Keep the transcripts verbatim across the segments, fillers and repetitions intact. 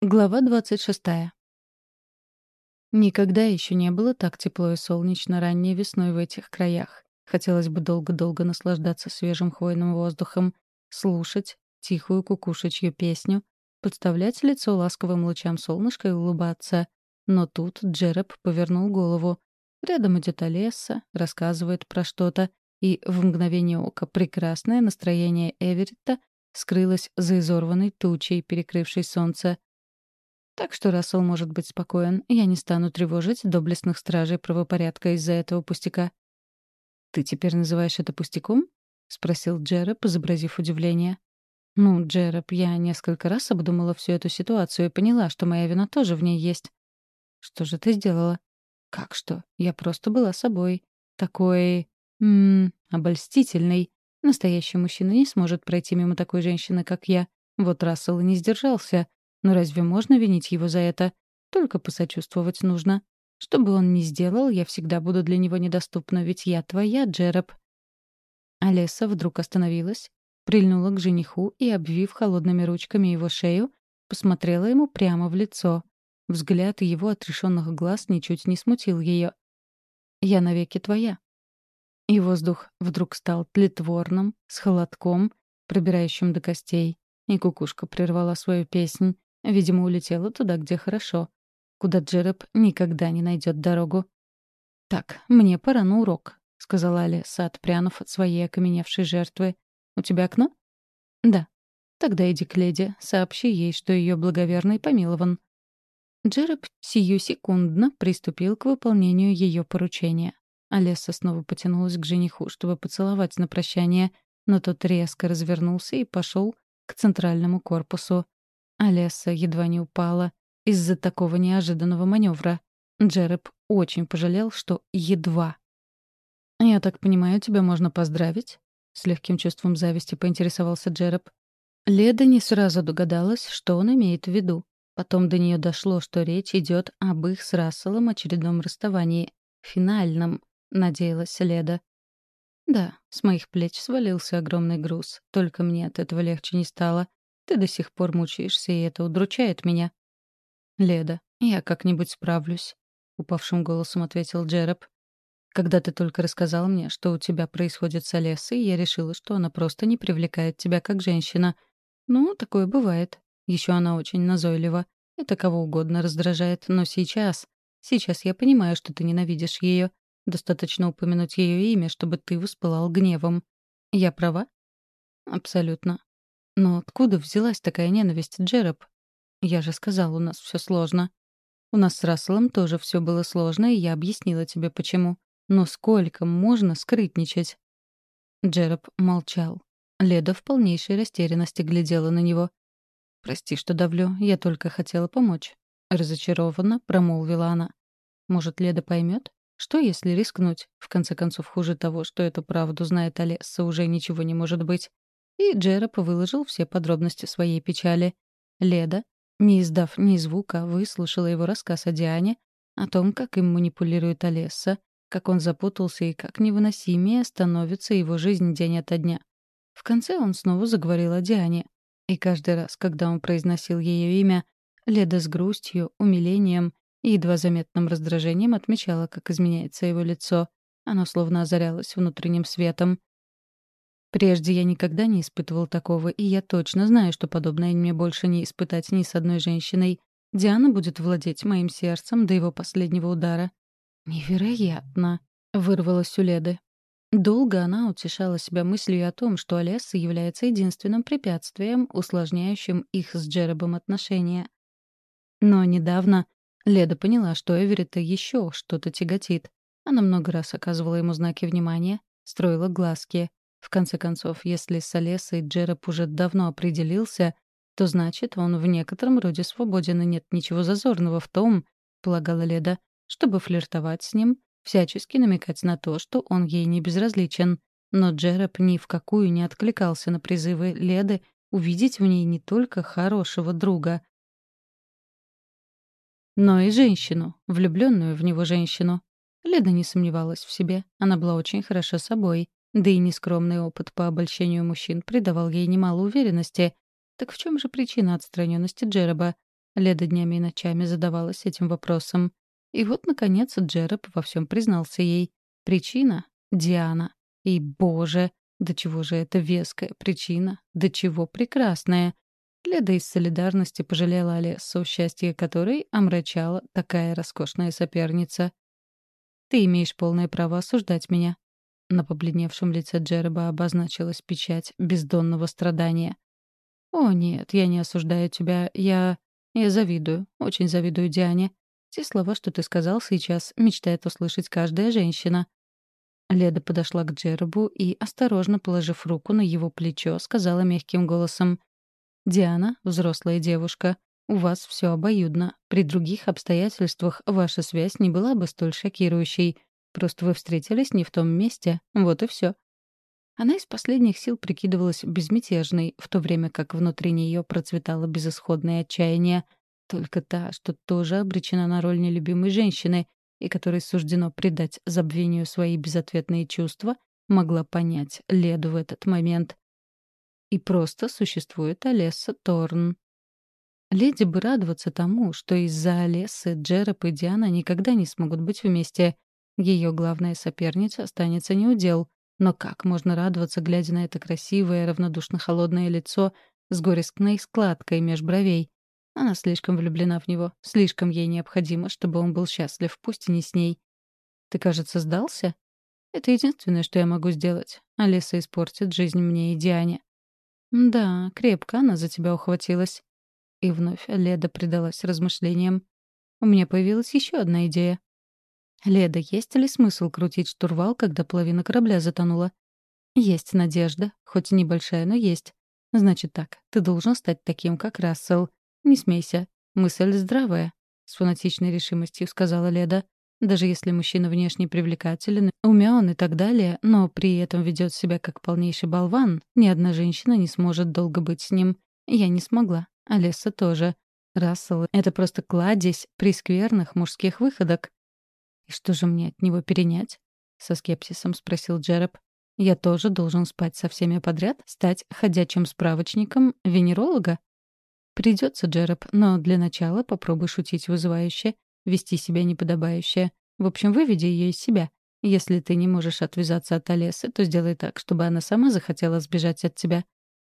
Глава двадцать шестая. Никогда еще не было так тепло и солнечно ранней весной в этих краях. Хотелось бы долго-долго наслаждаться свежим хвойным воздухом, слушать тихую кукушечью песню, подставлять лицо ласковым лучам солнышка и улыбаться. Но тут Джереб повернул голову. Рядом идет Олесса, рассказывает про что-то, и в мгновение ока прекрасное настроение Эверетта скрылось за изорванной тучей, перекрывшей солнце. Так что Рассел может быть спокоен. Я не стану тревожить доблестных стражей правопорядка из-за этого пустяка. «Ты теперь называешь это пустяком?» — спросил Джереб, изобразив удивление. «Ну, Джереб, я несколько раз обдумала всю эту ситуацию и поняла, что моя вина тоже в ней есть». «Что же ты сделала?» «Как что? Я просто была собой. Такой... м обольстительной. Настоящий мужчина не сможет пройти мимо такой женщины, как я. Вот Рассел и не сдержался. Но разве можно винить его за это? Только посочувствовать нужно. Что бы он ни сделал, я всегда буду для него недоступна, ведь я твоя, Джероб». Олеса вдруг остановилась, прильнула к жениху и, обвив холодными ручками его шею, посмотрела ему прямо в лицо. Взгляд его отрешенных глаз ничуть не смутил ее. «Я навеки твоя». И воздух вдруг стал тлетворным, с холодком, пробирающим до костей. И кукушка прервала свою песнь. Видимо, улетела туда, где хорошо. Куда Джереб никогда не найдет дорогу. «Так, мне пора на урок», — сказала Алиса, отпрянув от своей окаменевшей жертвы. «У тебя окно?» «Да». «Тогда иди к леди, сообщи ей, что ее благоверный помилован». Джереб сиюсекундно приступил к выполнению ее поручения. Алиса снова потянулась к жениху, чтобы поцеловать на прощание, но тот резко развернулся и пошел к центральному корпусу. Олеса едва не упала из-за такого неожиданного маневра. Джереб очень пожалел, что едва. «Я так понимаю, тебя можно поздравить?» С легким чувством зависти поинтересовался Джереб. Леда не сразу догадалась, что он имеет в виду. Потом до нее дошло, что речь идет об их с Расселом очередном расставании. Финальном, надеялась Леда. «Да, с моих плеч свалился огромный груз. Только мне от этого легче не стало. Ты до сих пор мучаешься, и это удручает меня». «Леда, я как-нибудь справлюсь», — упавшим голосом ответил Джереб. «Когда ты только рассказал мне, что у тебя происходит с Олессой, я решила, что она просто не привлекает тебя как женщина. Ну, такое бывает. Еще она очень назойлива. Это кого угодно раздражает. Но сейчас... Сейчас я понимаю, что ты ненавидишь ее. Достаточно упомянуть ее имя, чтобы ты воспылал гневом. Я права?» «Абсолютно. Но откуда взялась такая ненависть, Джероб? Я же сказал, у нас все сложно. У нас с Расселом тоже все было сложно, и я объяснила тебе, почему. Но сколько можно скрытничать?» Джероб молчал. Леда в полнейшей растерянности глядела на него. «Прости, что давлю, я только хотела помочь», — разочарованно промолвила она. «Может, Леда поймет? Что, если рискнуть? В конце концов, хуже того, что эту правду знает Олесса, уже ничего не может быть». И Джероб выложил все подробности своей печали. Леда, не издав ни звука, выслушала его рассказ о Диане, о том, как им манипулирует Олесса, как он запутался и как невыносимее становится его жизнь день ото дня. В конце он снова заговорил о Диане. И каждый раз, когда он произносил ее имя, Леда с грустью, умилением и едва заметным раздражением отмечала, как изменяется его лицо. Оно словно озарялось внутренним светом. Прежде я никогда не испытывал такого, и я точно знаю, что подобное мне больше не испытать ни с одной женщиной. Диана будет владеть моим сердцем до его последнего удара. «Невероятно!» — вырвалось у Леды. Долго она утешала себя мыслью о том, что Олесса является единственным препятствием, усложняющим их с Джеробом отношения. Но недавно Леда поняла, что Эверетта еще что-то тяготит. Она много раз оказывала ему знаки внимания, строила глазки. В конце концов, если с Олессой Джероб уже давно определился, то значит, он в некотором роде свободен, и нет ничего зазорного в том, полагала Леда, чтобы флиртовать с ним, всячески намекать на то, что он ей не безразличен. Но Джероб ни в какую не откликался на призывы Леды увидеть в ней не только хорошего друга, но и женщину, влюбленную в него женщину. Леда не сомневалась в себе, она была очень хороша собой, да и нескромный опыт по обольщению мужчин придавал ей немало уверенности. Так в чем же причина отстраненности Джероба? Леда днями и ночами задавалась этим вопросом. И вот, наконец, Джероб во всем признался ей. Причина — Диана. И, боже, до чего же это веская причина, до чего прекрасная. Леда из солидарности пожалела Олессу, счастье которой омрачала такая роскошная соперница. «Ты имеешь полное право осуждать меня». На побледневшем лице Джероба обозначилась печать бездонного страдания. «О, нет, я не осуждаю тебя. Я... я завидую. Очень завидую Диане. Те слова, что ты сказал сейчас, мечтает услышать каждая женщина». Леда подошла к Джеробу и, осторожно положив руку на его плечо, сказала мягким голосом: «Диана — взрослая девушка. У вас все обоюдно. При других обстоятельствах ваша связь не была бы столь шокирующей. Просто вы встретились не в том месте. Вот и все». Она из последних сил прикидывалась безмятежной, в то время как внутри нее процветало безысходное отчаяние. Только та, что тоже обречена на роль нелюбимой женщины и которой суждено предать забвению свои безответные чувства, могла понять Леду в этот момент. И просто существует Олесса Торн. Леди бы радоваться тому, что из-за Олессы Джероб и Диана никогда не смогут быть вместе. Ее главная соперница останется неудел. Но как можно радоваться, глядя на это красивое, равнодушно-холодное лицо с горестной складкой меж бровей? Она слишком влюблена в него, слишком ей необходимо, чтобы он был счастлив, пусть и не с ней. «Ты, кажется, сдался?» «Это единственное, что я могу сделать. Олеса испортит жизнь мне и Диане». «Да, крепко она за тебя ухватилась». И вновь Леда предалась размышлениям. «У меня появилась еще одна идея». «Леда, есть ли смысл крутить штурвал, когда половина корабля затонула?» «Есть надежда, хоть и небольшая, но есть. Значит так, ты должен стать таким, как Рассел. Не смейся. Мысль здравая», — с фанатичной решимостью сказала Леда. «Даже если мужчина внешне привлекателен, умён и так далее, но при этом ведет себя как полнейший болван, ни одна женщина не сможет долго быть с ним. Я не смогла. Олеса тоже. Рассел — это просто кладезь прескверных мужских выходок». «И что же мне от него перенять?» — со скепсисом спросил Джероб. «Я тоже должен спать со всеми подряд? Стать ходячим справочником венеролога?» «Придется, Джероб, но для начала попробуй шутить вызывающе, вести себя неподобающе. В общем, выведи ее из себя. Если ты не можешь отвязаться от Олесы, то сделай так, чтобы она сама захотела сбежать от тебя».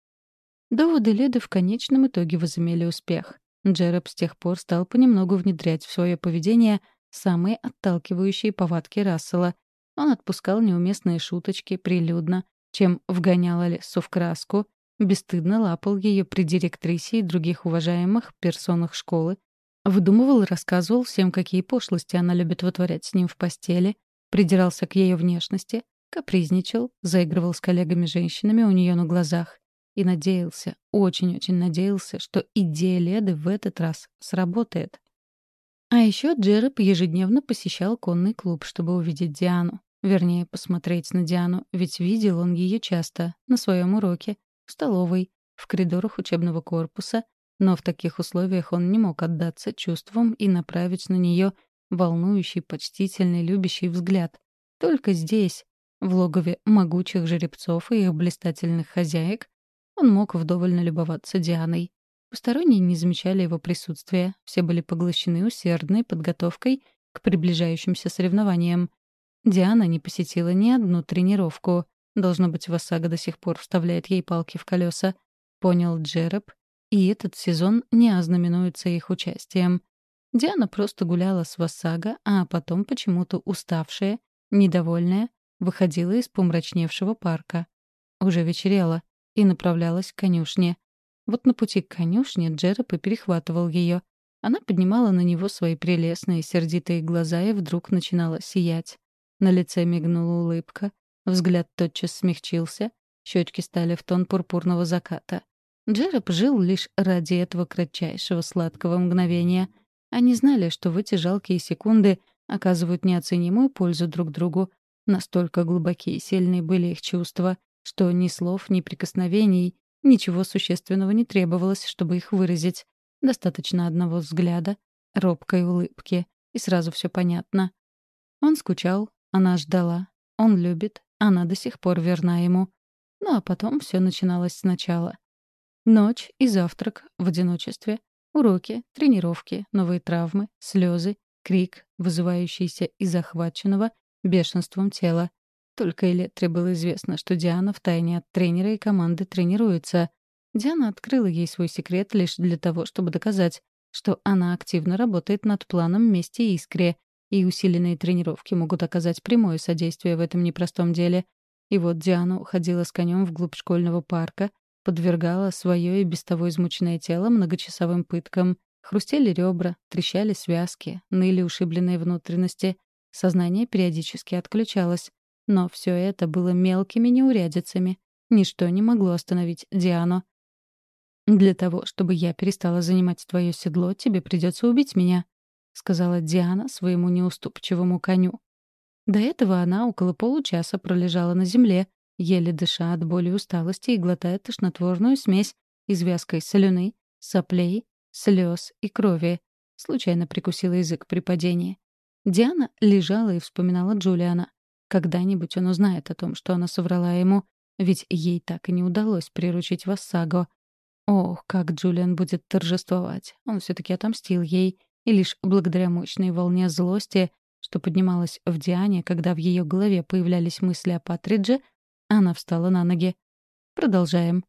Доводы Леды в конечном итоге возымели успех. Джероб с тех пор стал понемногу внедрять в свое поведение самые отталкивающие повадки Рассела. Он отпускал неуместные шуточки прилюдно, чем вгонял Олесу в краску, бесстыдно лапал ее при директрисе и других уважаемых персонах школы, выдумывал и рассказывал всем, какие пошлости она любит вытворять с ним в постели, придирался к ее внешности, капризничал, заигрывал с коллегами-женщинами у нее на глазах. И надеялся, очень-очень надеялся, что идея Леды в этот раз сработает. А еще Джероб ежедневно посещал конный клуб, чтобы увидеть Диану. Вернее, посмотреть на Диану, ведь видел он ее часто, на своем уроке, в столовой, в коридорах учебного корпуса, но в таких условиях он не мог отдаться чувствам и направить на нее волнующий, почтительный, любящий взгляд. Только здесь, в логове могучих жеребцов и их блистательных хозяек, он мог вдоволь налюбоваться Дианой. Посторонние не замечали его присутствия, все были поглощены усердной подготовкой к приближающимся соревнованиям. Диана не посетила ни одну тренировку. Должно быть, Васага до сих пор вставляет ей палки в колеса. Понял Джероб, и этот сезон не ознаменуется их участием. Диана просто гуляла с Васага, а потом почему-то уставшая, недовольная, выходила из помрачневшего парка. Уже вечерело и направлялась к конюшне. Вот на пути к конюшне Джероб и перехватывал ее. Она поднимала на него свои прелестные сердитые глаза и вдруг начинала сиять. На лице мигнула улыбка, взгляд тотчас смягчился, щечки стали в тон пурпурного заката. Джероб жил лишь ради этого кратчайшего сладкого мгновения. Они знали, что в эти жалкие секунды оказывают неоценимую пользу друг другу. Настолько глубокие и сильные были их чувства, что ни слов, ни прикосновений, ничего существенного не требовалось, чтобы их выразить. Достаточно одного взгляда, робкой улыбки, и сразу все понятно. Он скучал, она ждала. Он любит, она до сих пор верна ему. Ну а потом все начиналось сначала. Ночь и завтрак в одиночестве. Уроки, тренировки, новые травмы, слезы, крик, вызывающийся из охваченного бешенством тела. Только Электре было известно, что Диана втайне от тренера и команды тренируется. Диана открыла ей свой секрет лишь для того, чтобы доказать, что она активно работает над планом «Мести Искре», и усиленные тренировки могут оказать прямое содействие в этом непростом деле. И вот Диана уходила с конем вглубь школьного парка, подвергала свое и без того измученное тело многочасовым пыткам. Хрустели ребра, трещали связки, ныли ушибленные внутренности. Сознание периодически отключалось. Но все это было мелкими неурядицами. Ничто не могло остановить Диану. «Для того, чтобы я перестала занимать твое седло, тебе придется убить меня», — сказала Диана своему неуступчивому коню. До этого она около получаса пролежала на земле, еле дыша от боли и усталости и глотая тошнотворную смесь из вязкой слюны, соплей, слез и крови. Случайно прикусила язык при падении. Диана лежала и вспоминала Джулиана. Когда-нибудь он узнает о том, что она соврала ему, ведь ей так и не удалось приручить Вассаго. Ох, как Джулиан будет торжествовать. Он все-таки отомстил ей, и лишь благодаря мощной волне злости, что поднималась в Диане, когда в ее голове появлялись мысли о Патридже, она встала на ноги. Продолжаем.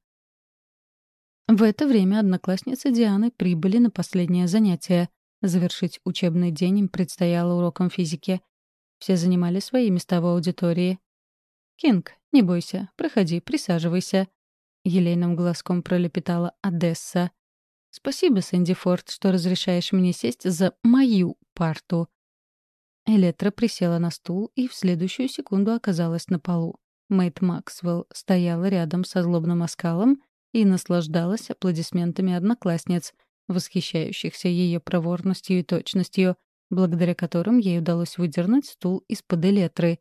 В это время одноклассницы Дианы прибыли на последнее занятие. Завершить учебный день им предстояло уроком физики. Все занимали свои места в аудитории. «Кинг, не бойся, проходи, присаживайся», — елейным голоском пролепетала Одесса. «Спасибо, Сэнди Форд, что разрешаешь мне сесть за мою парту». Электра присела на стул и в следующую секунду оказалась на полу. Мэйд Максвелл стояла рядом со злобным оскалом и наслаждалась аплодисментами одноклассниц, восхищающихся ее проворностью и точностью, благодаря которым ей удалось выдернуть стул из-под Элетры.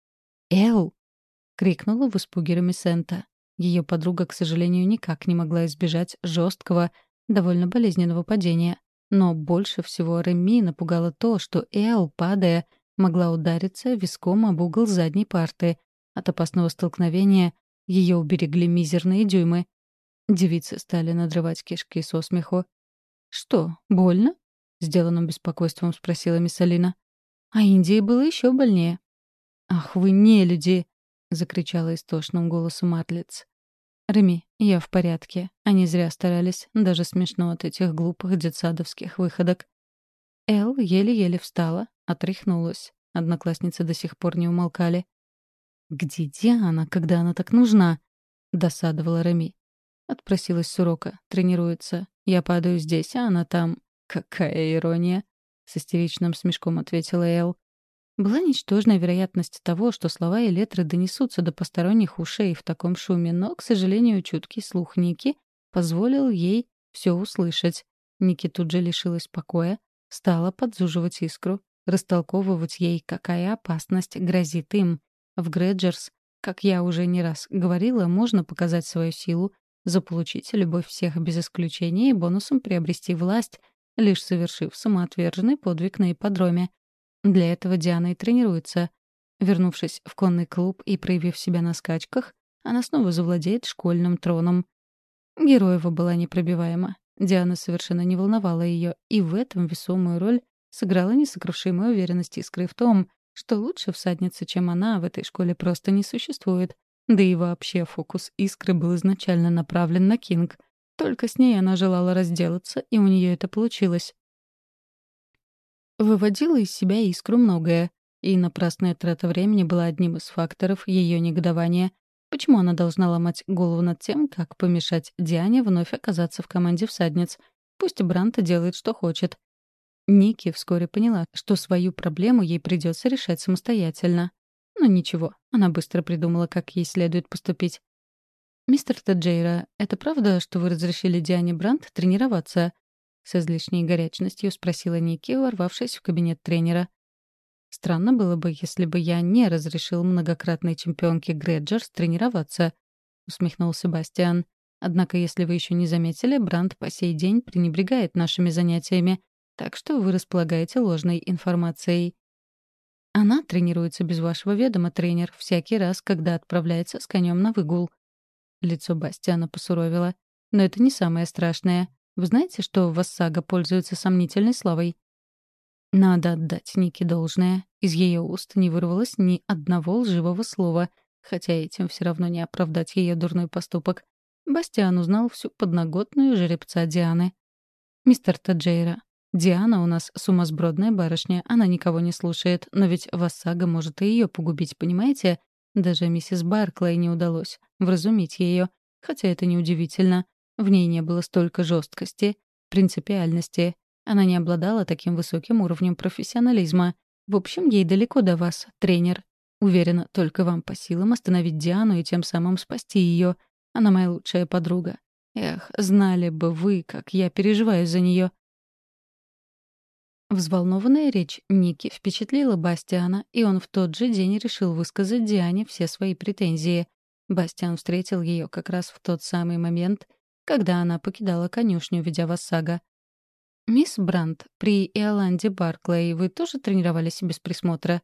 «Эл!» — крикнула в испуге Ремисента. Ее подруга, к сожалению, никак не могла избежать жесткого, довольно болезненного падения. Но больше всего Реми напугало то, что Эл, падая, могла удариться виском об угол задней парты. От опасного столкновения ее уберегли мизерные дюймы. Девицы стали надрывать кишки со смеху. «Что, больно?» — сделанным беспокойством спросила мисс Алина. А Индии было еще больнее. «Ах вы нелюди!» — закричала истошным голосом Атлиц. «Реми, я в порядке. Они зря старались. Даже смешно от этих глупых детсадовских выходок». Эл еле-еле встала, отряхнулась. Одноклассницы до сих пор не умолкали. «Где Диана, когда она так нужна?» — досадовала Реми. Отпросилась с урока. Тренируется. Я падаю здесь, а она там. Какая ирония! С истеричным смешком ответила Эл. Была ничтожная вероятность того, что слова Элетры донесутся до посторонних ушей в таком шуме, но, к сожалению, чуткий слух Ники позволил ей все услышать. Ники тут же лишилась покоя, стала подзуживать Искру, растолковывать ей, какая опасность грозит им. В Грэджерс, как я уже не раз говорила, можно показать свою силу, заполучить любовь всех без исключения и бонусом приобрести власть, лишь совершив самоотверженный подвиг на ипподроме. Для этого Диана и тренируется. Вернувшись в конный клуб и проявив себя на скачках, она снова завладеет школьным троном. Героева была непробиваема. Диана совершенно не волновала ее, и в этом весомую роль сыграла несокрушимая уверенность Искры в том, что лучше всадницы, чем она, в этой школе просто не существует. Да и вообще фокус Искры был изначально направлен на Кинг. Только с ней она желала разделаться, и у нее это получилось. Выводила из себя Искру многое, и напрасная трата времени была одним из факторов ее негодования. Почему она должна ломать голову над тем, как помешать Диане вновь оказаться в команде всадниц? Пусть Бранта делает, что хочет. Ники вскоре поняла, что свою проблему ей придется решать самостоятельно. Но ничего, она быстро придумала, как ей следует поступить. «Мистер Таджейра, это правда, что вы разрешили Диане Брант тренироваться?» С излишней горячностью спросила Ники, ворвавшись в кабинет тренера. «Странно было бы, если бы я не разрешил многократной чемпионке Грэджерс тренироваться», — усмехнулся Бастиан. «Однако, если вы еще не заметили, Брант по сей день пренебрегает нашими занятиями, так что вы располагаете ложной информацией». «Она тренируется без вашего ведома, тренер, всякий раз, когда отправляется с конем на выгул». Лицо Бастиана посуровило. «Но это не самое страшное. Вы знаете, что Вассага пользуется сомнительной славой?» Надо отдать Нике должное. Из ее уст не вырвалось ни одного лживого слова, хотя этим все равно не оправдать ее дурной поступок. Бастиан узнал всю подноготную жеребца Дианы. «Мистер Таджейра, Диана у нас сумасбродная барышня, она никого не слушает, но ведь Вассага может и ее погубить, понимаете? Даже миссис Барклай не удалось вразумить ее, хотя это неудивительно. В ней не было столько жесткости, принципиальности. Она не обладала таким высоким уровнем профессионализма. В общем, ей далеко до вас, тренер. Уверена, только вам по силам остановить Диану и тем самым спасти ее. Она моя лучшая подруга. Эх, знали бы вы, как я переживаю за нее. Взволнованная речь Ники впечатлила Бастиана, и он в тот же день решил высказать Диане все свои претензии. Бастиан встретил ее как раз в тот самый момент, когда она покидала конюшню, ведя Вассага. «Мисс Брандт, при Иоланде Барклэй вы тоже тренировались без присмотра?»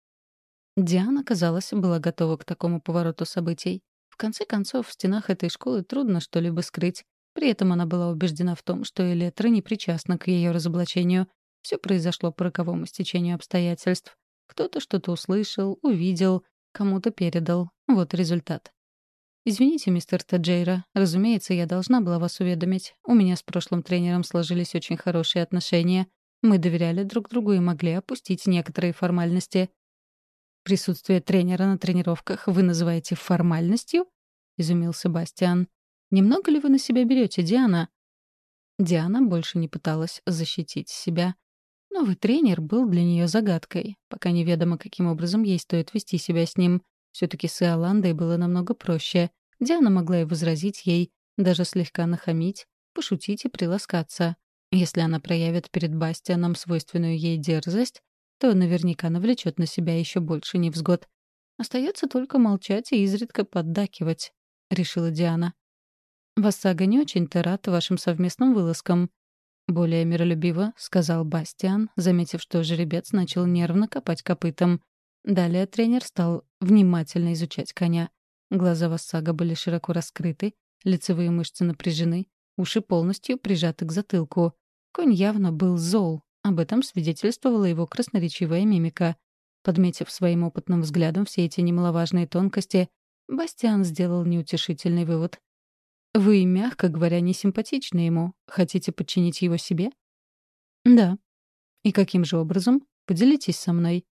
Диана, казалось, была готова к такому повороту событий. В конце концов, в стенах этой школы трудно что-либо скрыть. При этом она была убеждена в том, что Электра не причастна к ее разоблачению. Все произошло по роковому стечению обстоятельств. Кто-то что-то услышал, увидел, кому-то передал. Вот результат. «Извините, мистер Таджейра, разумеется, я должна была вас уведомить. У меня с прошлым тренером сложились очень хорошие отношения. Мы доверяли друг другу и могли опустить некоторые формальности». «Присутствие тренера на тренировках вы называете формальностью?» — изумился Бастиан. «Немного ли вы на себя берете, Диана?» Диана больше не пыталась защитить себя. Новый тренер был для нее загадкой, пока неведомо, каким образом ей стоит вести себя с ним. Все-таки с Иоландой было намного проще. Диана могла и возразить ей, даже слегка нахамить, пошутить и приласкаться. Если она проявит перед Бастианом свойственную ей дерзость, то наверняка навлечет на себя еще больше невзгод. Остается только молчать и изредка поддакивать, — решила Диана. «Вассага не очень-то рад вашим совместным вылазкам», — более миролюбиво сказал Бастиан, заметив, что жеребец начал нервно копать копытом. Далее тренер стал внимательно изучать коня. Глаза Вассага были широко раскрыты, лицевые мышцы напряжены, уши полностью прижаты к затылку. Конь явно был зол. Об этом свидетельствовала его красноречивая мимика. Подметив своим опытным взглядом все эти немаловажные тонкости, Бастиан сделал неутешительный вывод. «Вы, мягко говоря, не симпатичны ему. Хотите подчинить его себе?» «Да». «И каким же образом? Поделитесь со мной».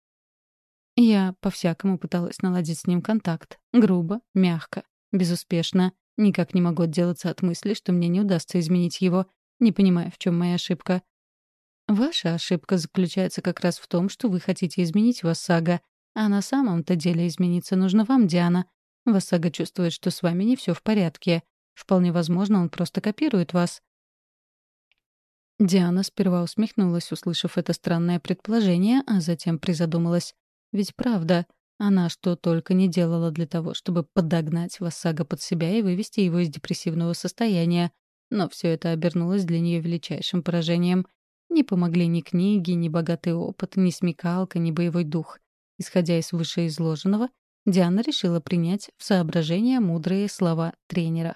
Я по-всякому пыталась наладить с ним контакт. Грубо, мягко, безуспешно. Никак не могу отделаться от мысли, что мне не удастся изменить его, не понимая, в чем моя ошибка. Ваша ошибка заключается как раз в том, что вы хотите изменить Вассага, а на самом-то деле измениться нужно вам, Диана. Вассага чувствует, что с вами не все в порядке. Вполне возможно, он просто копирует вас. Диана сперва усмехнулась, услышав это странное предположение, а затем призадумалась. Ведь правда, она что только не делала для того, чтобы подогнать Вассага под себя и вывести его из депрессивного состояния. Но все это обернулось для нее величайшим поражением. Не помогли ни книги, ни богатый опыт, ни смекалка, ни боевой дух. Исходя из вышеизложенного, Диана решила принять в соображение мудрые слова тренера.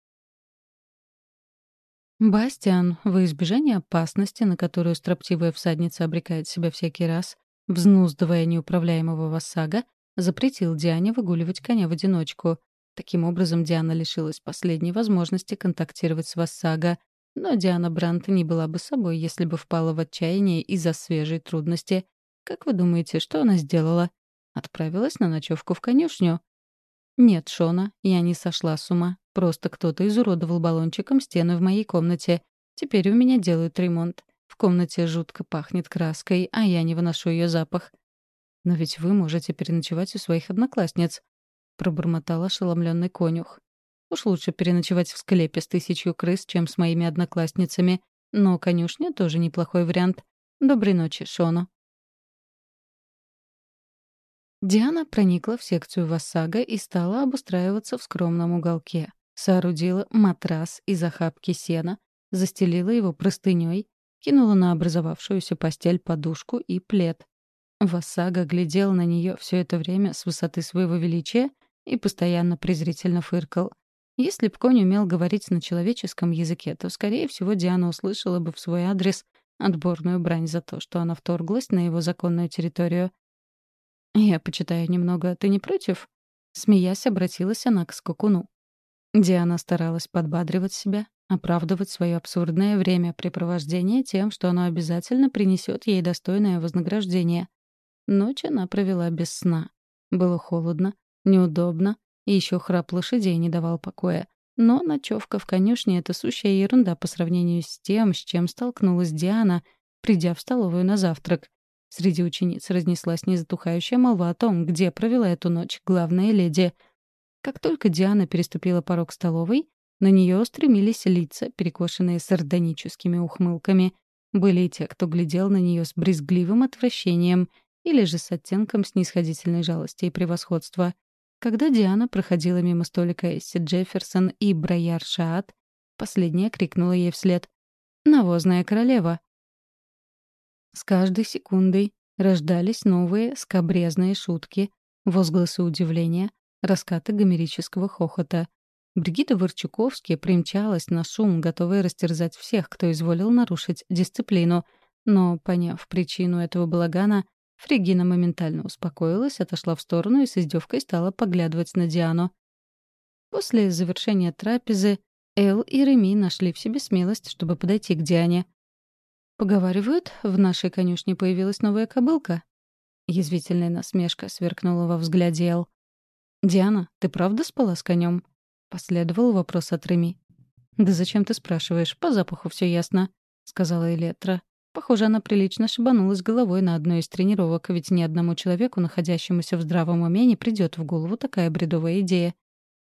«Бастиан, во избежание опасности, на которую строптивая всадница обрекает себя всякий раз, взнуздывая неуправляемого Вассага, запретил Диане выгуливать коня в одиночку. Таким образом, Диана лишилась последней возможности контактировать с Вассага. Но Диана Брандт не была бы собой, если бы впала в отчаяние из-за свежей трудности. Как вы думаете, что она сделала? Отправилась на ночевку в конюшню? Нет, Шона, я не сошла с ума. Просто кто-то изуродовал баллончиком стены в моей комнате. Теперь у меня делают ремонт. В комнате жутко пахнет краской, а я не выношу ее запах. «Но ведь вы можете переночевать у своих одноклассниц», — пробормотал ошеломленный конюх. «Уж лучше переночевать в склепе с тысячью крыс, чем с моими одноклассницами. Но конюшня тоже неплохой вариант. Доброй ночи, Шоно». Диана проникла в секцию Вассага и стала обустраиваться в скромном уголке. Соорудила матрас из охапки сена, застелила его простыней, кинула на образовавшуюся постель подушку и плед. Вассага глядел на нее все это время с высоты своего величия и постоянно презрительно фыркал. Если б конь умел говорить на человеческом языке, то, скорее всего, Диана услышала бы в свой адрес отборную брань за то, что она вторглась на его законную территорию. «Я почитаю немного, ты не против?» Смеясь, обратилась она к скакуну. Диана старалась подбадривать себя, оправдывать свое абсурдное времяпрепровождение тем, что оно обязательно принесет ей достойное вознаграждение. Ночь она провела без сна. Было холодно, неудобно, и еще храп лошадей не давал покоя. Но ночевка в конюшне — это сущая ерунда по сравнению с тем, с чем столкнулась Диана, придя в столовую на завтрак. Среди учениц разнеслась незатухающая молва о том, где провела эту ночь главная леди. Как только Диана переступила порог столовой, на нее устремились лица, перекошенные сардоническими ухмылками. Были и те, кто глядел на нее с брезгливым отвращением или же с оттенком снисходительной жалости и превосходства. Когда Диана проходила мимо столика Эсси Джефферсон и Брояр Шаат, последняя крикнула ей вслед: «Навозная королева!». С каждой секундой рождались новые скабрезные шутки, возгласы удивления, раскаты гомерического хохота. Бригитта Ворчуковски примчалась на шум, готовая растерзать всех, кто изволил нарушить дисциплину. Но, поняв причину этого балагана, Фригина моментально успокоилась, отошла в сторону и с издевкой стала поглядывать на Диану. После завершения трапезы Эл и Реми нашли в себе смелость, чтобы подойти к Диане. «Поговаривают, в нашей конюшне появилась новая кобылка». Язвительная насмешка сверкнула во взгляде Эл. «Диана, ты правда спала с конем?» — последовал вопрос от Реми. «Да зачем ты спрашиваешь? По запаху все ясно», — сказала Элетра. Похоже, она прилично шибанулась головой на одной из тренировок, ведь ни одному человеку, находящемуся в здравом уме, не придет в голову такая бредовая идея.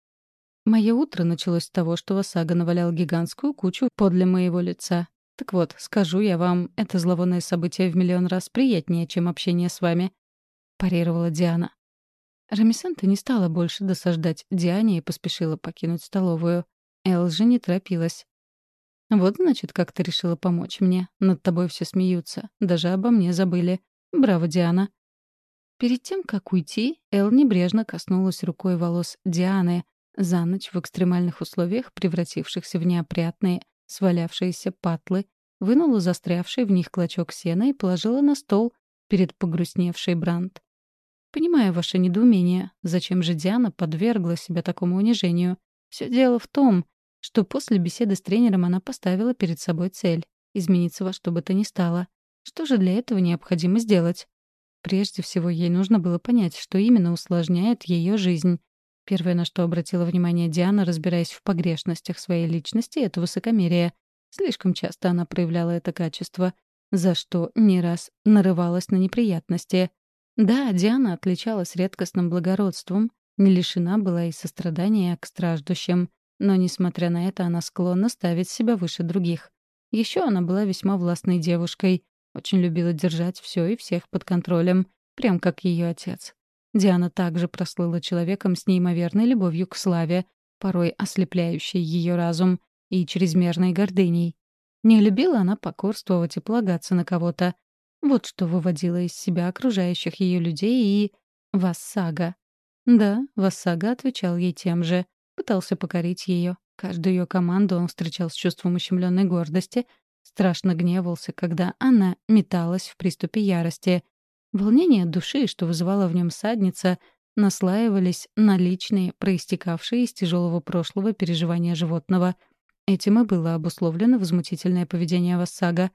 Мое утро началось с того, что Васага навалял гигантскую кучу подле моего лица. Так вот, скажу я вам, это зловонное событие в миллион раз приятнее, чем общение с вами», — парировала Диана. Рамисента не стала больше досаждать Диане и поспешила покинуть столовую. Эл же не торопилась. «Вот, значит, как ты решила помочь мне. Над тобой все смеются. Даже обо мне забыли. Браво, Диана». Перед тем, как уйти, Эл небрежно коснулась рукой волос Дианы, за ночь в экстремальных условиях превратившихся в неопрятные, свалявшиеся патлы, вынула застрявший в них клочок сена и положила на стол перед погрустневшей Брандт. «Понимаю ваше недоумение. Зачем же Диана подвергла себя такому унижению? Все дело в том, что после беседы с тренером она поставила перед собой цель — измениться во что бы то ни стало. Что же для этого необходимо сделать? Прежде всего, ей нужно было понять, что именно усложняет ее жизнь. Первое, на что обратила внимание Диана, разбираясь в погрешностях своей личности, — это высокомерие. Слишком часто она проявляла это качество, за что не раз нарывалась на неприятности. Да, Диана отличалась редкостным благородством, не лишена была и сострадания к страждущим, но, несмотря на это, она склонна ставить себя выше других. Еще она была весьма властной девушкой, очень любила держать все и всех под контролем, прям как ее отец. Диана также прослыла человеком с неимоверной любовью к славе, порой ослепляющей ее разум, и чрезмерной гордыней. Не любила она покорствовать и полагаться на кого-то. Вот что выводило из себя окружающих ее людей и... Вассага. Да, Вассага отвечал ей тем же. Пытался покорить ее. Каждую ее команду он встречал с чувством ущемленной гордости, страшно гневался, когда она металась в приступе ярости. Волнение души, что вызывала в нем садница, наслаивались на личные, проистекавшие из тяжелого прошлого переживания животного. Этим и было обусловлено возмутительное поведение Вассага.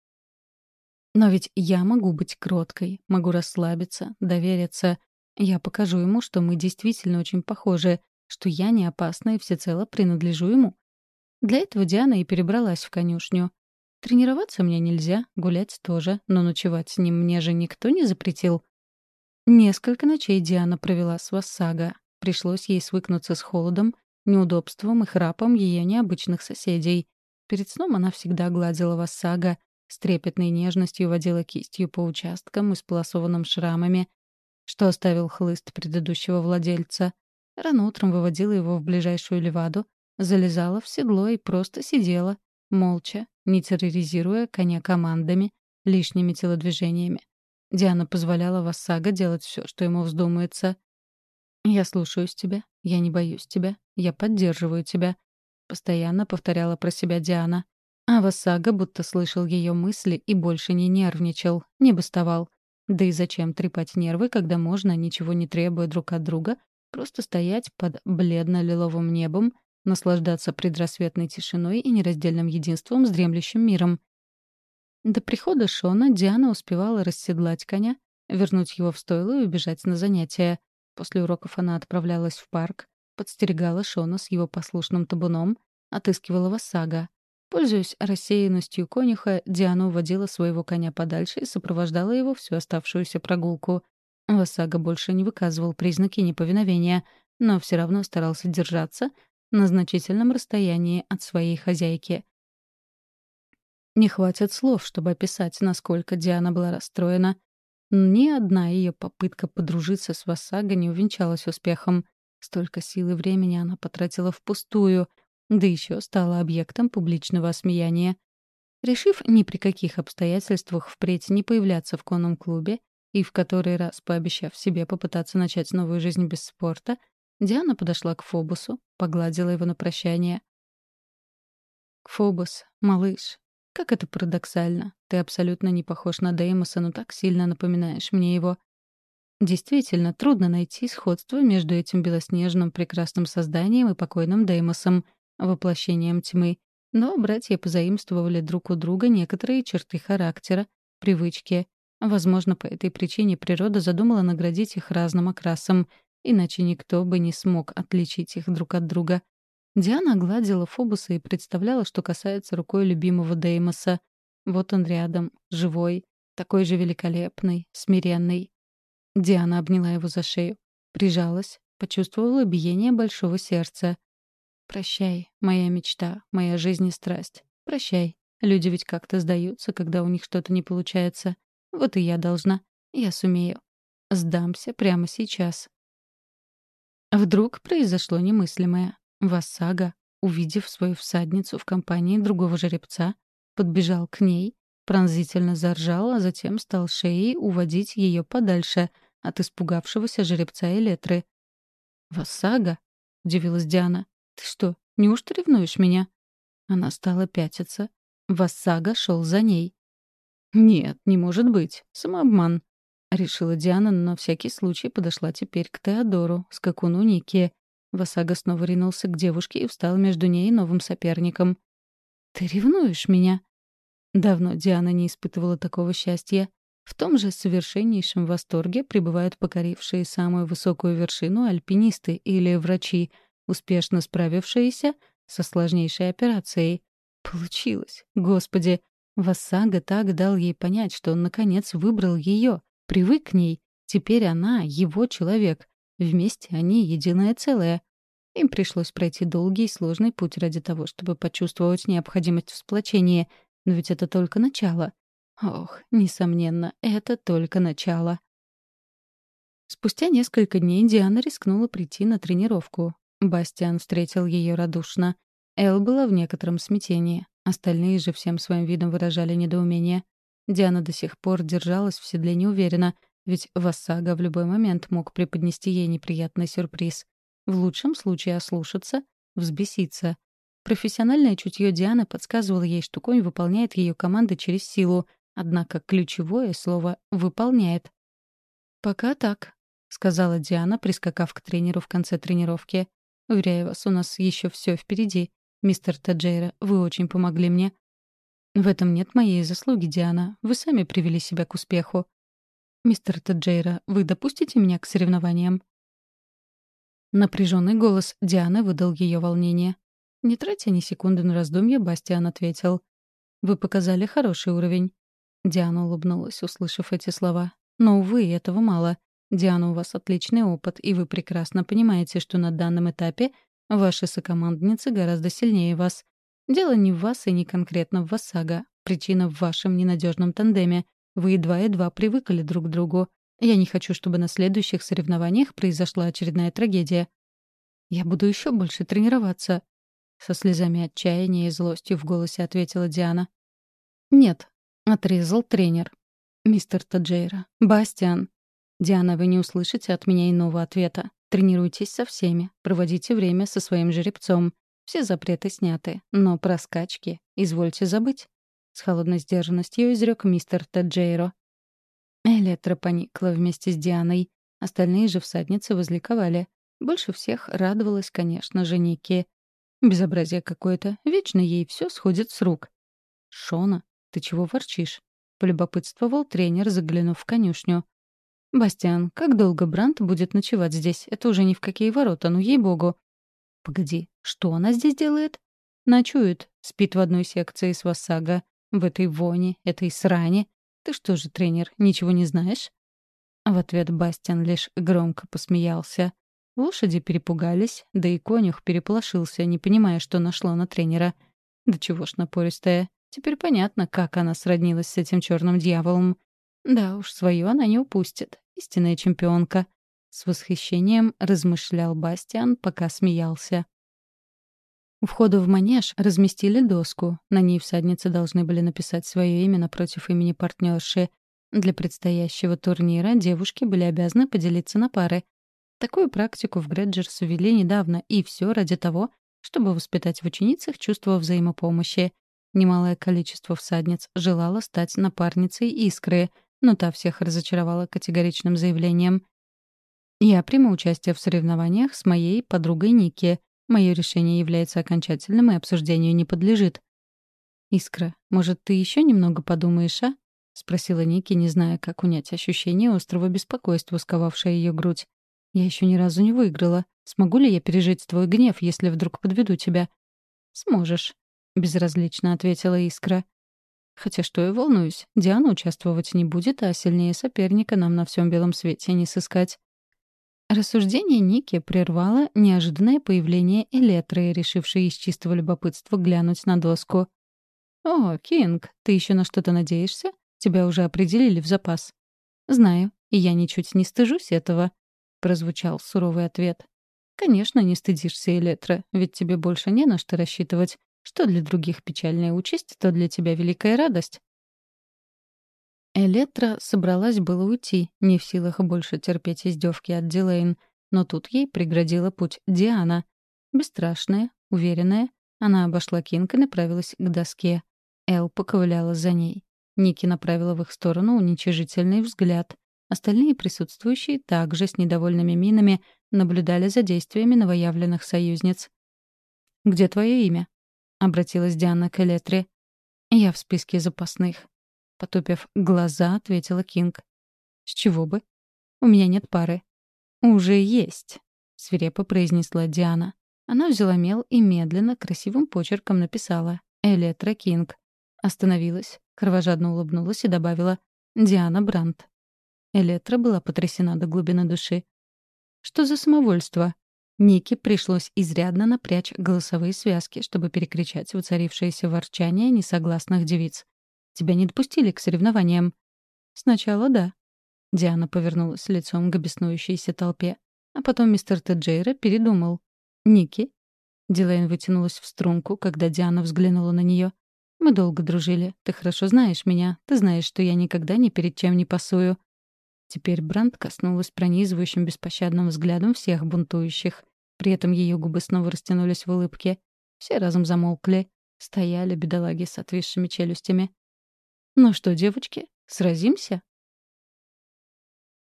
Но ведь я могу быть кроткой, могу расслабиться, довериться. Я покажу ему, что мы действительно очень похожи, что я не опасна и всецело принадлежу ему. Для этого Диана и перебралась в конюшню. Тренироваться мне нельзя, гулять тоже, но ночевать с ним мне же никто не запретил. Несколько ночей Диана провела с Вассага. Пришлось ей свыкнуться с холодом, неудобством и храпом ее необычных соседей. Перед сном она всегда гладила Вассага, с трепетной нежностью водила кистью по участкам, исполосованным шрамами, что оставил хлыст предыдущего владельца. Рано утром выводила его в ближайшую леваду, залезала в седло и просто сидела, молча, не терроризируя коня командами, лишними телодвижениями. Диана позволяла Вассага делать все, что ему вздумается. «Я слушаюсь тебя, я не боюсь тебя, Я поддерживаю тебя», — постоянно повторяла про себя Диана. А Васага будто слышал ее мысли и больше не нервничал, не бастовал. Да и зачем трепать нервы, когда можно, ничего не требуя друг от друга, просто стоять под бледно-лиловым небом, наслаждаться предрассветной тишиной и нераздельным единством с дремлющим миром. До прихода Шона Диана успевала расседлать коня, вернуть его в стойло и убежать на занятия. После уроков она отправлялась в парк, подстерегала Шона с его послушным табуном, отыскивала Васага. Пользуясь рассеянностью конюха, Диана уводила своего коня подальше и сопровождала его всю оставшуюся прогулку. Васага больше не выказывал признаки неповиновения, но все равно старался держаться на значительном расстоянии от своей хозяйки. Не хватит слов, чтобы описать, насколько Диана была расстроена. Ни одна ее попытка подружиться с Васага не увенчалась успехом. Столько сил и времени она потратила впустую, да еще стала объектом публичного осмеяния. Решив ни при каких обстоятельствах впредь не появляться в конном клубе и в который раз пообещав себе попытаться начать новую жизнь без спорта, Диана подошла к Фобусу, погладила его на прощание. «Фобус, малыш, как это парадоксально. Ты абсолютно не похож на Деймоса, но так сильно напоминаешь мне его». Действительно, трудно найти сходство между этим белоснежным прекрасным созданием и покойным Деймосом, воплощением тьмы. Но братья позаимствовали друг у друга некоторые черты характера, привычки. Возможно, по этой причине природа задумала наградить их разным окрасом, иначе никто бы не смог отличить их друг от друга. Диана гладила Фобуса и представляла, что касается рукой любимого Деймоса. Вот он рядом, живой, такой же великолепный, смиренный. Диана обняла его за шею, прижалась, почувствовала биение большого сердца. «Прощай, моя мечта, моя жизнь и страсть. Прощай. Люди ведь как-то сдаются, когда у них что-то не получается. Вот и я должна. Я сумею. Сдамся прямо сейчас». Вдруг произошло немыслимое. Вассага, увидев свою всадницу в компании другого жеребца, подбежал к ней, пронзительно заржал, а затем стал шеей уводить ее подальше от испугавшегося жеребца Элетры. «Вассага?» — удивилась Диана. «Ты что, неужто ревнуешь меня?» Она стала пятиться. Вассага шел за ней. «Нет, не может быть. Самообман», — решила Диана, но на всякий случай подошла теперь к Теодору, скакуну Нике. Вассага снова ринулся к девушке и встал между ней и новым соперником. «Ты ревнуешь меня?» Давно Диана не испытывала такого счастья. В том же совершеннейшем восторге пребывают покорившие самую высокую вершину альпинисты или врачи, успешно справившиеся со сложнейшей операцией. Получилось. Господи! Вассага так дал ей понять, что он, наконец, выбрал ее, привык к ней. Теперь она — его человек. Вместе они — единое целое. Им пришлось пройти долгий и сложный путь ради того, чтобы почувствовать необходимость в сплочении. Но ведь это только начало. Ох, несомненно, это только начало. Спустя несколько дней Диана рискнула прийти на тренировку. Бастиан встретил ее радушно. Эл была в некотором смятении. Остальные же всем своим видом выражали недоумение. Диана до сих пор держалась в седле неуверенно, ведь Вассага в любой момент мог преподнести ей неприятный сюрприз. В лучшем случае ослушаться, взбеситься. Профессиональное чутье Дианы подсказывало ей, что конь выполняет ее команды через силу, однако ключевое слово «выполняет». «Пока так», — сказала Диана, прискакав к тренеру в конце тренировки. «Уверяю вас, у нас еще все впереди. Мистер Таджейра, вы очень помогли мне». «В этом нет моей заслуги, Диана. Вы сами привели себя к успеху». «Мистер Таджейра, вы допустите меня к соревнованиям?» Напряженный голос Дианы выдал ее волнение. Не тратя ни секунды на раздумье, Бастиан ответил. «Вы показали хороший уровень». Диана улыбнулась, услышав эти слова. «Но, увы, этого мало. Диана, у вас отличный опыт, и вы прекрасно понимаете, что на данном этапе ваши сокомандницы гораздо сильнее вас. Дело не в вас и не конкретно в Вассага. Причина в вашем ненадежном тандеме. Вы едва-едва привыкли друг к другу. Я не хочу, чтобы на следующих соревнованиях произошла очередная трагедия. Я буду еще больше тренироваться», — со слезами отчаяния и злостью в голосе ответила Диана. «Нет», — отрезал тренер. «Мистер Таджейра, Бастиан». «Диана, вы не услышите от меня иного ответа. Тренируйтесь со всеми, проводите время со своим жеребцом. Все запреты сняты, но про скачки извольте забыть. С холодной сдержанностью изрек мистер Таджейро. Электра поникла вместе с Дианой. Остальные же всадницы возликовали. Больше всех радовалась, конечно же, Ники. Безобразие какое-то. Вечно ей все сходит с рук. «Шона, ты чего ворчишь?» — полюбопытствовал тренер, заглянув в конюшню. «Бастиан, как долго Брант будет ночевать здесь? Это уже ни в какие ворота, ну ей-богу». «Погоди, что она здесь делает?» «Ночует. Спит в одной секции с Вассага. В этой воне, этой сране. Ты что же, тренер, ничего не знаешь?» В ответ Бастиан лишь громко посмеялся. Лошади перепугались, да и конюх переполошился, не понимая, что нашло на тренера. Да чего ж напористая. Теперь понятно, как она сроднилась с этим черным дьяволом. Да уж, свою она не упустит. Истинная чемпионка. С восхищением размышлял Бастиан, пока смеялся. У входа в манеж разместили доску. На ней всадницы должны были написать свое имя напротив имени партнерши. Для предстоящего турнира девушки были обязаны поделиться на пары. Такую практику в Грэджерс ввели недавно, и все ради того, чтобы воспитать в ученицах чувство взаимопомощи. Немалое количество всадниц желало стать напарницей Искры, но та всех разочаровала категоричным заявлением. «Я приму участие в соревнованиях с моей подругой Ники. Мое решение является окончательным и обсуждению не подлежит». «Искра, может, ты еще немного подумаешь, а?» — спросила Ники, не зная, как унять ощущение острого беспокойства, сковавшее ее грудь. «Я еще ни разу не выиграла. Смогу ли я пережить твой гнев, если вдруг подведу тебя?» «Сможешь», — безразлично ответила Искра. «Хотя что я волнуюсь. Диана участвовать не будет, а сильнее соперника нам на всем белом свете не сыскать». Рассуждение Ники прервало неожиданное появление Элетры, решившей из чистого любопытства глянуть на доску. «О, Кинг, ты еще на что-то надеешься? Тебя уже определили в запас». «Знаю, и я ничуть не стыжусь этого», — прозвучал суровый ответ. «Конечно, не стыдишься, Элетра, ведь тебе больше не на что рассчитывать. Что для других печальная участь, то для тебя великая радость». Элетра собралась было уйти, не в силах больше терпеть издевки от Дилейн, но тут ей преградила путь Диана. Бесстрашная, уверенная, она обошла Кинг и направилась к доске. Эл поковыляла за ней. Ники направила в их сторону уничижительный взгляд. Остальные присутствующие также с недовольными минами наблюдали за действиями новоявленных союзниц. «Где твое имя?» — обратилась Диана к Элетре. «Я в списке запасных». Потупив глаза, ответила Кинг. «С чего бы? У меня нет пары». «Уже есть», — свирепо произнесла Диана. Она взяла мел и медленно, красивым почерком написала «Элетра Кинг». Остановилась, кровожадно улыбнулась и добавила «Диана Брант». Элетра была потрясена до глубины души. «Что за самовольство?» Нике пришлось изрядно напрячь голосовые связки, чтобы перекричать воцарившееся ворчание несогласных девиц. «Тебя не допустили к соревнованиям?» «Сначала да». Диана повернулась лицом к беснующейся толпе. А потом мистер Теджейра передумал. «Ники?» Дилейн вытянулась в струнку, когда Диана взглянула на нее. «Мы долго дружили. Ты хорошо знаешь меня. Ты знаешь, что я никогда ни перед чем не пасую». Теперь Брандт коснулась пронизывающим беспощадным взглядом всех бунтующих. При этом ее губы снова растянулись в улыбке. Все разом замолкли. Стояли бедолаги с отвисшими челюстями. «Ну что, девочки, сразимся?»